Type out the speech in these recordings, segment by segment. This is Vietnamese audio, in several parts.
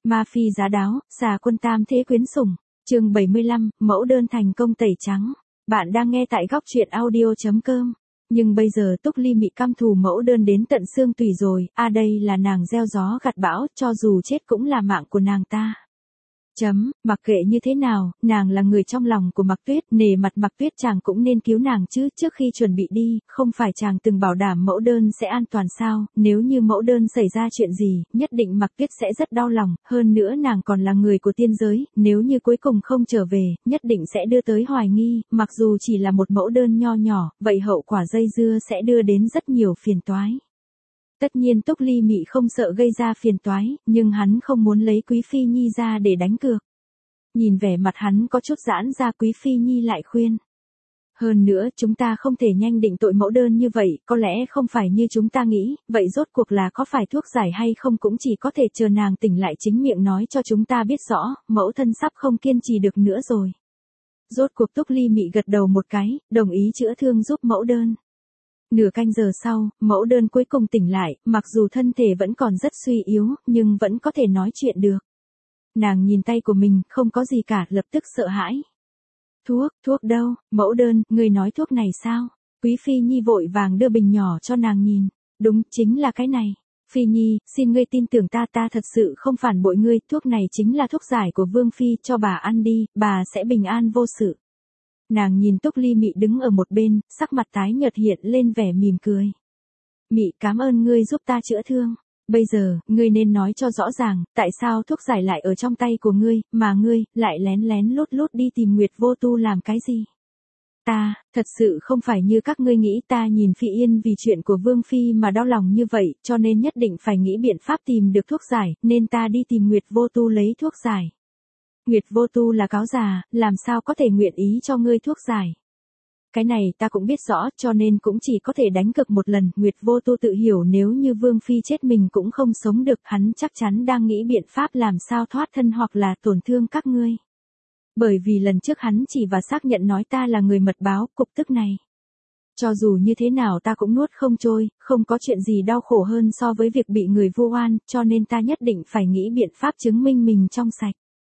Ma phi giá đáo, xà quân tam thế quyến sủng. Chương 75, mẫu đơn thành công tẩy trắng. Bạn đang nghe tại góc truyện audio.com. Nhưng bây giờ Túc Ly Mị căm thù mẫu đơn đến tận xương tủy rồi, đây là nàng gieo gió gặt bão, cho dù chết cũng là mạng của nàng ta. Mặc kệ như thế nào, nàng là người trong lòng của Mạc Tuyết, nể mặt Mạc Tuyết chàng cũng nên cứu nàng chứ, trước khi chuẩn bị đi, không phải chàng từng bảo đảm mẫu đơn sẽ an toàn sao, nếu như mẫu đơn xảy ra chuyện gì, nhất định Mạc Tuyết sẽ rất đau lòng, hơn nữa nàng còn là người của tiên giới, nếu như cuối cùng không trở về, nhất định sẽ đưa tới hoài nghi, mặc dù chỉ là một mẫu đơn nho nhỏ, vậy hậu quả dây dưa sẽ đưa đến rất nhiều phiền toái. Tất nhiên Túc Ly Mị không sợ gây ra phiền toái, nhưng hắn không muốn lấy Quý Phi Nhi ra để đánh cược. Nhìn vẻ mặt hắn có chút giãn ra, Quý Phi Nhi lại khuyên. Hơn nữa chúng ta không thể nhanh định tội mẫu đơn như vậy, có lẽ không phải như chúng ta nghĩ, vậy rốt cuộc là có phải thuốc giải hay không cũng chỉ có thể chờ nàng tỉnh lại chính miệng nói cho chúng ta biết rõ, mẫu thân sắp không kiên trì được nữa rồi. Rốt cuộc Túc Ly Mị gật đầu một cái, đồng ý chữa thương giúp mẫu đơn. Nửa canh giờ sau, mẫu đơn cuối cùng tỉnh lại, mặc dù thân thể vẫn còn rất suy yếu, nhưng vẫn có thể nói chuyện được. Nàng nhìn tay của mình, không có gì cả, lập tức sợ hãi. Thuốc đâu, mẫu đơn, người nói thuốc này sao? Quý Phi Nhi vội vàng đưa bình nhỏ cho nàng nhìn. Đúng, chính là cái này. Phi Nhi, xin ngươi tin tưởng ta thật sự không phản bội ngươi, thuốc này chính là thuốc giải của Vương Phi, cho bà ăn đi, bà sẽ bình an vô sự. Nàng nhìn Túc Ly Mị đứng ở một bên, sắc mặt tái nhợt hiện lên vẻ mỉm cười. Mị, cảm ơn ngươi giúp ta chữa thương. Bây giờ, ngươi nên nói cho rõ ràng, tại sao thuốc giải lại ở trong tay của ngươi, mà ngươi, lại lén lén lút lút đi tìm Nguyệt Vô Tu làm cái gì? Ta, thật sự không phải như các ngươi nghĩ, ta nhìn Phi Yên vì chuyện của Vương Phi mà đau lòng như vậy, cho nên nhất định phải nghĩ biện pháp tìm được thuốc giải, nên ta đi tìm Nguyệt Vô Tu lấy thuốc giải. Nguyệt Vô Tu là cáo già, làm sao có thể nguyện ý cho ngươi thuốc giải. Cái này ta cũng biết rõ, cho nên cũng chỉ có thể đánh cược một lần. Nguyệt Vô Tu tự hiểu nếu như Vương Phi chết mình cũng không sống được, hắn chắc chắn đang nghĩ biện pháp làm sao thoát thân hoặc là tổn thương các ngươi. Bởi vì lần trước hắn chỉ và xác nhận nói ta là người mật báo, cục tức này. Cho dù như thế nào ta cũng nuốt không trôi, không có chuyện gì đau khổ hơn so với việc bị người vu oan, cho nên ta nhất định phải nghĩ biện pháp chứng minh mình trong sạch.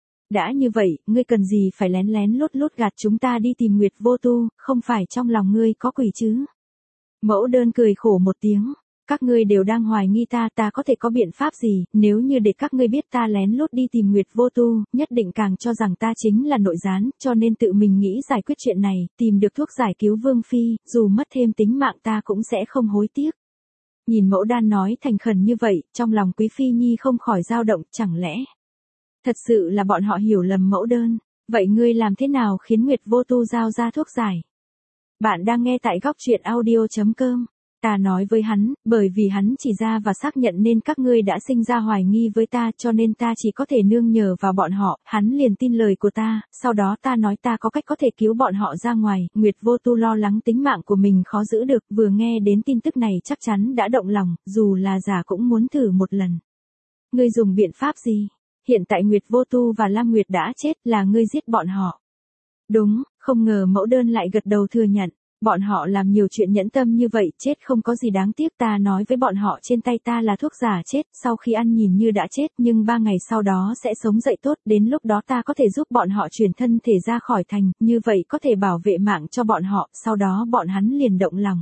Đã như vậy, ngươi cần gì phải lén lén lút lút gạt chúng ta đi tìm Nguyệt Vô Tu, không phải trong lòng ngươi có quỷ chứ? Mẫu đơn cười khổ một tiếng, các ngươi đều đang hoài nghi ta có thể có biện pháp gì, nếu như để các ngươi biết ta lén lút đi tìm Nguyệt Vô Tu, nhất định càng cho rằng ta chính là nội gián, cho nên tự mình nghĩ giải quyết chuyện này, tìm được thuốc giải cứu Vương Phi, dù mất thêm tính mạng ta cũng sẽ không hối tiếc. Nhìn mẫu đan nói thành khẩn như vậy, trong lòng Quý Phi Nhi không khỏi dao động, chẳng lẽ thật sự là bọn họ hiểu lầm mẫu đơn, vậy ngươi làm thế nào khiến Nguyệt Vô Tu giao ra thuốc giải? Bạn đang nghe tại góc truyện audio.com. Ta nói với hắn, bởi vì hắn chỉ ra và xác nhận nên các ngươi đã sinh ra hoài nghi với ta, cho nên ta chỉ có thể nương nhờ vào bọn họ, hắn liền tin lời của ta, sau đó ta nói ta có cách có thể cứu bọn họ ra ngoài. Nguyệt Vô Tu lo lắng tính mạng của mình khó giữ được, vừa nghe đến tin tức này chắc chắn đã động lòng, dù là giả cũng muốn thử một lần. Ngươi dùng biện pháp gì? Hiện tại Nguyệt Vô Tu và Lam Nguyệt đã chết, là ngươi giết bọn họ. Đúng, không ngờ mẫu đơn lại gật đầu thừa nhận. Bọn họ làm nhiều chuyện nhẫn tâm như vậy, chết không có gì đáng tiếc, ta nói với bọn họ trên tay ta là thuốc giả chết, sau khi ăn nhìn như đã chết nhưng 3 ngày sau đó sẽ sống dậy tốt, đến lúc đó ta có thể giúp bọn họ chuyển thân thể ra khỏi thành, như vậy có thể bảo vệ mạng cho bọn họ, sau đó bọn hắn liền động lòng.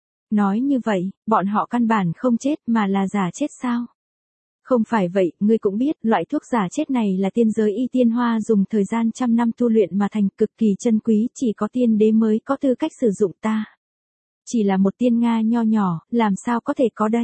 Nói như vậy, bọn họ căn bản không chết mà là giả chết sao? Không phải vậy, ngươi cũng biết, loại thuốc giả chết này là tiên giới y tiên hoa dùng thời gian 100 năm tu luyện mà thành, cực kỳ chân quý, chỉ có tiên đế mới có tư cách sử dụng ta. Chỉ là một tiên Nga nho nhỏ, làm sao có thể có đây?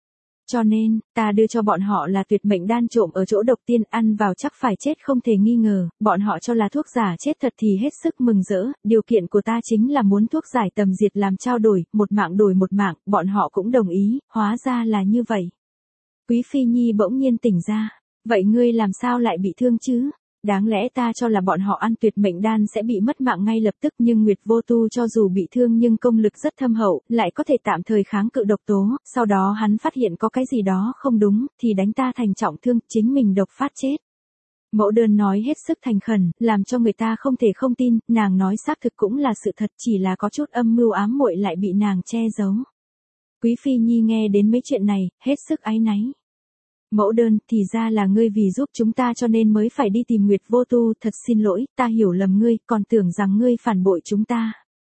Cho nên, ta đưa cho bọn họ là tuyệt mệnh đan trộm ở chỗ độc tiên, ăn vào chắc phải chết không thể nghi ngờ, bọn họ cho là thuốc giả chết thật thì hết sức mừng rỡ, điều kiện của ta chính là muốn thuốc giải tầm diệt làm trao đổi, một mạng đổi một mạng, bọn họ cũng đồng ý, hóa ra là như vậy. Quý Phi Nhi bỗng nhiên tỉnh ra, vậy ngươi làm sao lại bị thương chứ? Đáng lẽ ta cho là bọn họ ăn tuyệt mệnh đan sẽ bị mất mạng ngay lập tức, nhưng Nguyệt Vô Tu cho dù bị thương nhưng công lực rất thâm hậu, lại có thể tạm thời kháng cự độc tố, sau đó hắn phát hiện có cái gì đó không đúng, thì đánh ta thành trọng thương, chính mình độc phát chết. Mẫu đơn nói hết sức thành khẩn, làm cho người ta không thể không tin, nàng nói xác thực cũng là sự thật, chỉ là có chút âm mưu ám muội lại bị nàng che giấu. Quý Phi Nhi nghe đến mấy chuyện này, hết sức áy náy. Mẫu đơn, thì ra là ngươi vì giúp chúng ta cho nên mới phải đi tìm Nguyệt Vô Tu, thật xin lỗi, ta hiểu lầm ngươi, còn tưởng rằng ngươi phản bội chúng ta.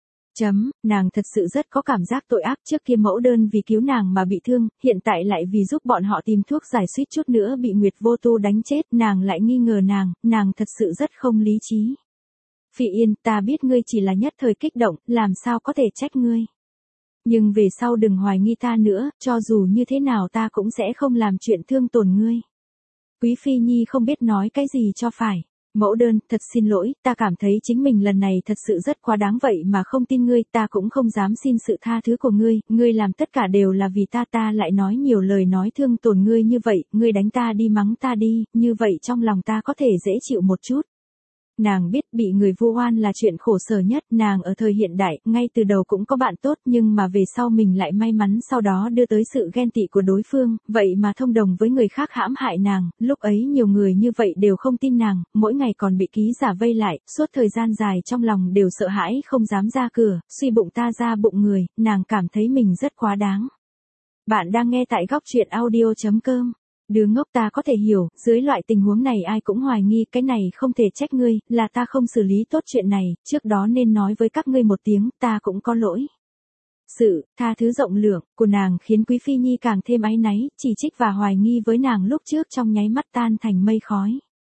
Nàng thật sự rất có cảm giác tội ác, trước kia mẫu đơn vì cứu nàng mà bị thương, hiện tại lại vì giúp bọn họ tìm thuốc giải suýt chút nữa bị Nguyệt Vô Tu đánh chết, nàng lại nghi ngờ nàng thật sự rất không lý trí. Phỉ Yên, ta biết ngươi chỉ là nhất thời kích động, làm sao có thể trách ngươi. Nhưng về sau đừng hoài nghi ta nữa, cho dù như thế nào ta cũng sẽ không làm chuyện thương tổn ngươi. Quý Phi Nhi không biết nói cái gì cho phải. Mẫu đơn, thật xin lỗi, ta cảm thấy chính mình lần này thật sự rất quá đáng vậy mà không tin ngươi, ta cũng không dám xin sự tha thứ của ngươi làm tất cả đều là vì ta lại nói nhiều lời nói thương tổn ngươi như vậy, ngươi đánh ta đi mắng ta đi, như vậy trong lòng ta có thể dễ chịu một chút. Nàng biết bị người vu oan là chuyện khổ sở nhất, nàng ở thời hiện đại, ngay từ đầu cũng có bạn tốt nhưng mà về sau mình lại may mắn sau đó đưa tới sự ghen tị của đối phương, vậy mà thông đồng với người khác hãm hại nàng, lúc ấy nhiều người như vậy đều không tin nàng, mỗi ngày còn bị ký giả vây lại, suốt thời gian dài trong lòng đều sợ hãi không dám ra cửa, suy bụng ta ra bụng người, nàng cảm thấy mình rất quá đáng. Bạn đang nghe tại góc truyện audio.com. Đứa ngốc, ta có thể hiểu, dưới loại tình huống này ai cũng hoài nghi, cái này không thể trách ngươi, là ta không xử lý tốt chuyện này, trước đó nên nói với các ngươi một tiếng, ta cũng có lỗi. Sự tha thứ rộng lượng của nàng khiến Quý Phi Nhi càng thêm áy náy, chỉ trích và hoài nghi với nàng lúc trước trong nháy mắt tan thành mây khói.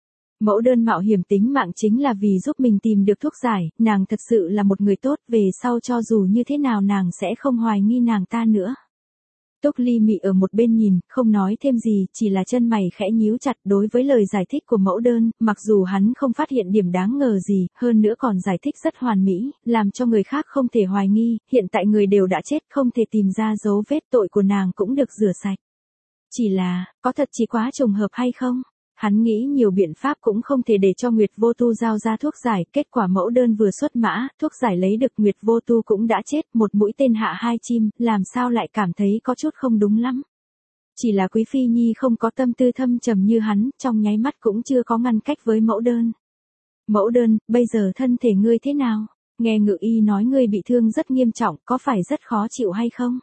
Mẫu đơn mạo hiểm tính mạng chính là vì giúp mình tìm được thuốc giải, nàng thật sự là một người tốt, về sau cho dù như thế nào nàng sẽ không hoài nghi nàng ta nữa. Túc Ly Mị ở một bên nhìn, không nói thêm gì, chỉ là chân mày khẽ nhíu chặt đối với lời giải thích của mẫu đơn, mặc dù hắn không phát hiện điểm đáng ngờ gì, hơn nữa còn giải thích rất hoàn mỹ, làm cho người khác không thể hoài nghi, hiện tại người đều đã chết, không thể tìm ra dấu vết, tội của nàng cũng được rửa sạch. Chỉ là, có thật chỉ quá trùng hợp hay không? Hắn nghĩ nhiều biện pháp cũng không thể để cho Nguyệt Vô Tu giao ra thuốc giải, kết quả mẫu đơn vừa xuất mã, thuốc giải lấy được Nguyệt Vô Tu cũng đã chết, một mũi tên hạ hai chim, làm sao lại cảm thấy có chút không đúng lắm. Chỉ là Quý Phi Nhi không có tâm tư thâm trầm như hắn, trong nháy mắt cũng chưa có ngăn cách với mẫu đơn. Mẫu đơn, bây giờ thân thể ngươi thế nào? Nghe Ngự Y nói ngươi bị thương rất nghiêm trọng, có phải rất khó chịu hay không?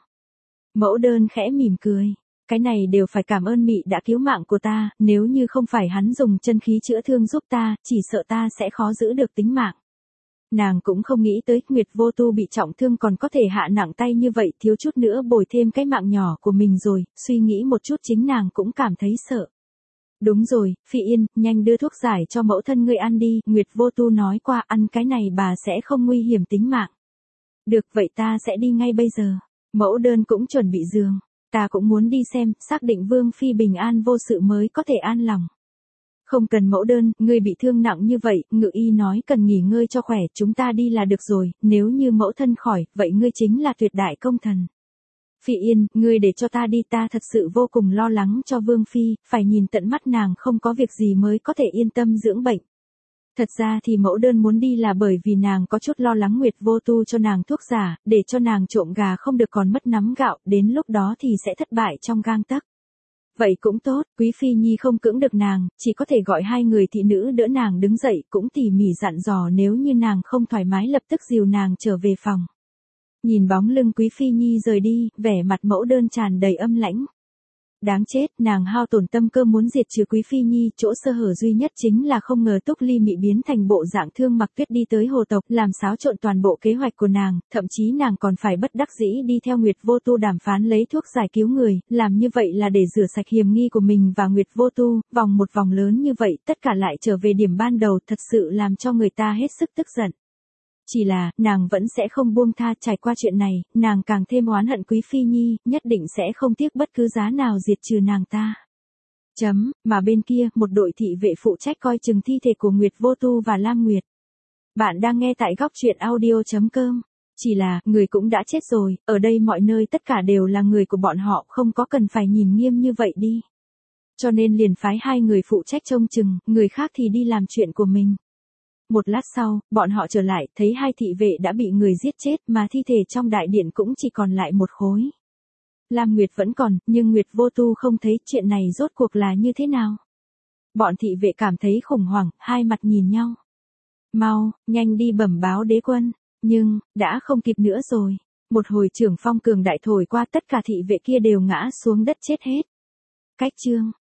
Mẫu đơn khẽ mỉm cười. Cái này đều phải cảm ơn Mị đã cứu mạng của ta, nếu như không phải hắn dùng chân khí chữa thương giúp ta, chỉ sợ ta sẽ khó giữ được tính mạng. Nàng cũng không nghĩ tới Nguyệt Vô Tu bị trọng thương còn có thể hạ nặng tay như vậy, thiếu chút nữa bồi thêm cái mạng nhỏ của mình rồi, suy nghĩ một chút chính nàng cũng cảm thấy sợ. Đúng rồi, Phi Yên, nhanh đưa thuốc giải cho mẫu thân ngươi ăn đi, Nguyệt Vô Tu nói qua ăn cái này bà sẽ không nguy hiểm tính mạng. Được vậy ta sẽ đi ngay bây giờ. Mẫu đơn cũng chuẩn bị giường. Ta cũng muốn đi xem, xác định Vương Phi bình an vô sự mới có thể an lòng. Không cần mẫu đơn, ngươi bị thương nặng như vậy, Ngự Y nói cần nghỉ ngơi cho khỏe, chúng ta đi là được rồi, nếu như mẫu thân khỏi, vậy ngươi chính là tuyệt đại công thần. Phi Yên, ngươi để cho ta đi, ta thật sự vô cùng lo lắng cho Vương Phi, phải nhìn tận mắt nàng không có việc gì mới có thể yên tâm dưỡng bệnh. Thật ra thì mẫu đơn muốn đi là bởi vì nàng có chút lo lắng Nguyệt Vô Tu cho nàng thuốc giả, để cho nàng trộm gà không được còn mất nắm gạo, đến lúc đó thì sẽ thất bại trong gang tấc. Vậy cũng tốt, Quý Phi Nhi không cưỡng được nàng, chỉ có thể gọi hai người thị nữ đỡ nàng đứng dậy, cũng tỉ mỉ dặn dò nếu như nàng không thoải mái lập tức dìu nàng trở về phòng. Nhìn bóng lưng Quý Phi Nhi rời đi, vẻ mặt mẫu đơn tràn đầy âm lãnh. Đáng chết, nàng hao tổn tâm cơ muốn diệt trừ Quý Phi Nhi, chỗ sơ hở duy nhất chính là không ngờ Túc Ly Mị biến thành bộ dạng Thương Mặc Tuyết đi tới hồ tộc, làm xáo trộn toàn bộ kế hoạch của nàng, thậm chí nàng còn phải bất đắc dĩ đi theo Nguyệt Vô Tu đàm phán lấy thuốc giải cứu người, làm như vậy là để rửa sạch hiểm nghi của mình và Nguyệt Vô Tu, vòng một vòng lớn như vậy, tất cả lại trở về điểm ban đầu, thật sự làm cho người ta hết sức tức giận. Chỉ là, nàng vẫn sẽ không buông tha, trải qua chuyện này, nàng càng thêm oán hận Quý Phi Nhi, nhất định sẽ không tiếc bất cứ giá nào diệt trừ nàng ta. Mà bên kia, một đội thị vệ phụ trách coi chừng thi thể của Nguyệt Vô Tu và Lam Nguyệt. Bạn đang nghe tại góc truyện audio.com. Chỉ là, người cũng đã chết rồi, ở đây mọi nơi tất cả đều là người của bọn họ, không có cần phải nhìn nghiêm như vậy đi. Cho nên liền phái hai người phụ trách trông chừng, người khác thì đi làm chuyện của mình. Một lát sau, bọn họ trở lại, thấy hai thị vệ đã bị người giết chết mà thi thể trong đại điện cũng chỉ còn lại một khối. Lam Nguyệt vẫn còn, nhưng Nguyệt Vô Tu không thấy, chuyện này rốt cuộc là như thế nào. Bọn thị vệ cảm thấy khủng hoảng, hai mặt nhìn nhau. Mau, nhanh đi bẩm báo đế quân, nhưng, đã không kịp nữa rồi. Một hồi trưởng phong cường đại thổi qua, tất cả thị vệ kia đều ngã xuống đất chết hết. Cách chương.